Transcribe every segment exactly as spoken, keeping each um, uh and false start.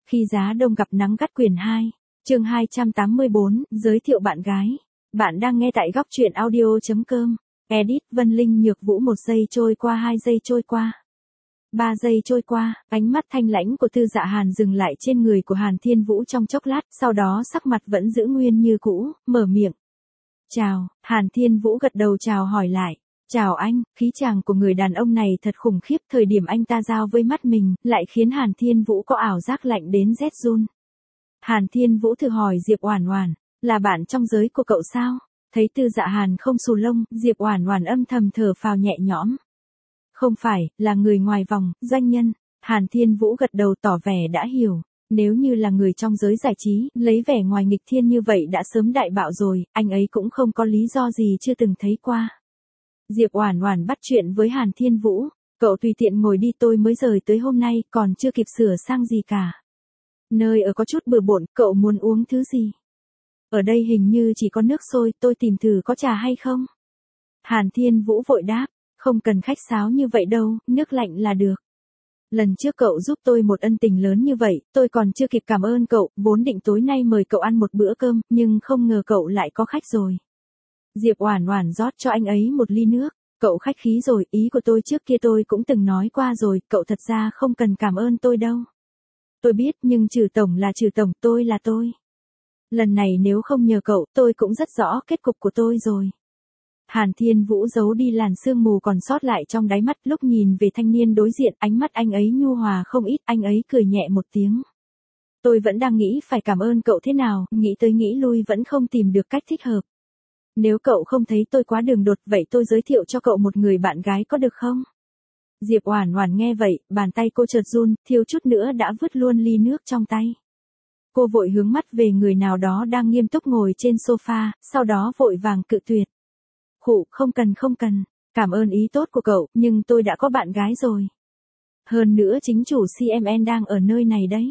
Khi giá đông gặp nắng gắt quyển hai, chương hai trăm tám mươi bốn, giới thiệu bạn gái. Bạn đang nghe tại góc truyện audio.com. Edit Vân Linh Nhược Vũ. Một giây trôi qua, hai giây trôi qua, ba giây trôi qua, ánh mắt thanh lãnh của Tư Dạ Hàn dừng lại trên người của Hàn Thiên Vũ trong chốc lát, sau đó sắc mặt vẫn giữ nguyên như cũ, mở miệng. Chào. Hàn Thiên Vũ gật đầu chào hỏi lại. Chào anh. Khí chàng của người đàn ông này thật khủng khiếp, thời điểm anh ta giao với mắt mình, lại khiến Hàn Thiên Vũ có ảo giác lạnh đến rét run. Hàn Thiên Vũ thử hỏi Diệp Oản Oản, là bạn trong giới của cậu sao? Thấy Tư Dạ Hàn không xù lông, Diệp Oản Oản âm thầm thở phào nhẹ nhõm. Không phải, là người ngoài vòng, doanh nhân. Hàn Thiên Vũ gật đầu tỏ vẻ đã hiểu. Nếu như là người trong giới giải trí, lấy vẻ ngoài nghịch thiên như vậy đã sớm đại bạo rồi, anh ấy cũng không có lý do gì chưa từng thấy qua. Diệp Oản Oản bắt chuyện với Hàn Thiên Vũ, cậu tùy tiện ngồi đi, tôi mới rời tới hôm nay, còn chưa kịp sửa sang gì cả. Nơi ở có chút bừa bộn, cậu muốn uống thứ gì? Ở đây hình như chỉ có nước sôi, tôi tìm thử có trà hay không? Hàn Thiên Vũ vội đáp, không cần khách sáo như vậy đâu, nước lạnh là được. Lần trước cậu giúp tôi một ân tình lớn như vậy, tôi còn chưa kịp cảm ơn cậu, vốn định tối nay mời cậu ăn một bữa cơm, nhưng không ngờ cậu lại có khách rồi. Diệp Oản Oản rót cho anh ấy một ly nước, cậu khách khí rồi, ý của tôi trước kia tôi cũng từng nói qua rồi, cậu thật ra không cần cảm ơn tôi đâu. Tôi biết, nhưng trừ tổng là trừ tổng, tôi là tôi. Lần này nếu không nhờ cậu, tôi cũng rất rõ kết cục của tôi rồi. Hàn Thiên Vũ giấu đi làn sương mù còn sót lại trong đáy mắt, lúc nhìn về thanh niên đối diện, ánh mắt anh ấy nhu hòa không ít, anh ấy cười nhẹ một tiếng. Tôi vẫn đang nghĩ phải cảm ơn cậu thế nào, nghĩ tới nghĩ lui vẫn không tìm được cách thích hợp. Nếu cậu không thấy tôi quá đường đột, vậy tôi giới thiệu cho cậu một người bạn gái có được không? Diệp Oản Oản nghe vậy, bàn tay cô chợt run, thiếu chút nữa đã vứt luôn ly nước trong tay. Cô vội hướng mắt về người nào đó đang nghiêm túc ngồi trên sofa, sau đó vội vàng cự tuyệt. Khụ, không cần không cần, cảm ơn ý tốt của cậu, nhưng tôi đã có bạn gái rồi. Hơn nữa chính chủ xê em en đang ở nơi này đấy.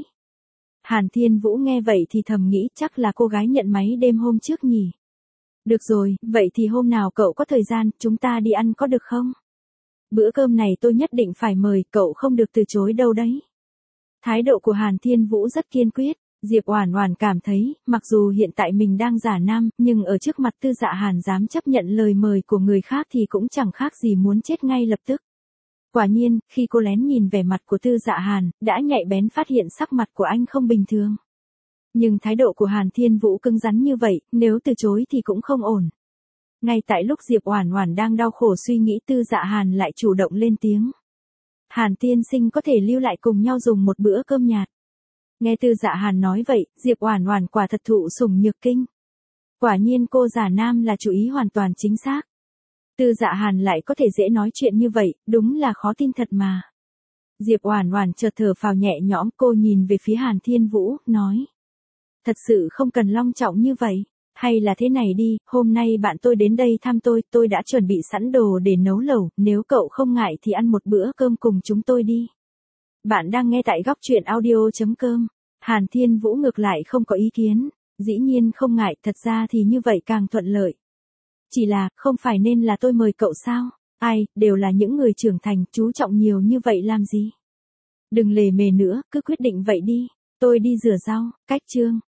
Hàn Thiên Vũ nghe vậy thì thầm nghĩ chắc là cô gái nhận máy đêm hôm trước nhỉ. Được rồi, vậy thì hôm nào cậu có thời gian, chúng ta đi ăn có được không? Bữa cơm này tôi nhất định phải mời, cậu không được từ chối đâu đấy. Thái độ của Hàn Thiên Vũ rất kiên quyết, Diệp Oản Oản cảm thấy, mặc dù hiện tại mình đang giả nam, nhưng ở trước mặt Tư Dạ Hàn dám chấp nhận lời mời của người khác thì cũng chẳng khác gì muốn chết ngay lập tức. Quả nhiên, khi cô lén nhìn vẻ mặt của Tư Dạ Hàn, đã nhạy bén phát hiện sắc mặt của anh không bình thường. Nhưng thái độ của Hàn Thiên Vũ cứng rắn như vậy, nếu từ chối thì cũng không ổn. Ngay tại lúc Diệp Oản Oản đang đau khổ suy nghĩ, Tư Dạ Hàn lại chủ động lên tiếng. Hàn tiên sinh có thể lưu lại cùng nhau dùng một bữa cơm nhạt. Nghe Tư Dạ Hàn nói vậy, Diệp Oản Oản quả thật thụ sủng nhược kinh. Quả nhiên cô giả nam là chủ ý hoàn toàn chính xác. Tư Dạ Hàn lại có thể dễ nói chuyện như vậy, đúng là khó tin thật mà. Diệp Oản Oản chợt thở phào nhẹ nhõm, cô nhìn về phía Hàn Thiên Vũ, nói. Thật sự không cần long trọng như vậy, hay là thế này đi, hôm nay bạn tôi đến đây thăm tôi, tôi đã chuẩn bị sẵn đồ để nấu lẩu, nếu cậu không ngại thì ăn một bữa cơm cùng chúng tôi đi. Bạn đang nghe tại góc truyện audio.com. Hàn Thiên Vũ ngược lại không có ý kiến, dĩ nhiên không ngại, thật ra thì như vậy càng thuận lợi. Chỉ là, không phải nên là tôi mời cậu sao? Ai, đều là những người trưởng thành, chú trọng nhiều như vậy làm gì? Đừng lề mề nữa, cứ quyết định vậy đi. Tôi đi rửa rau. Cách chương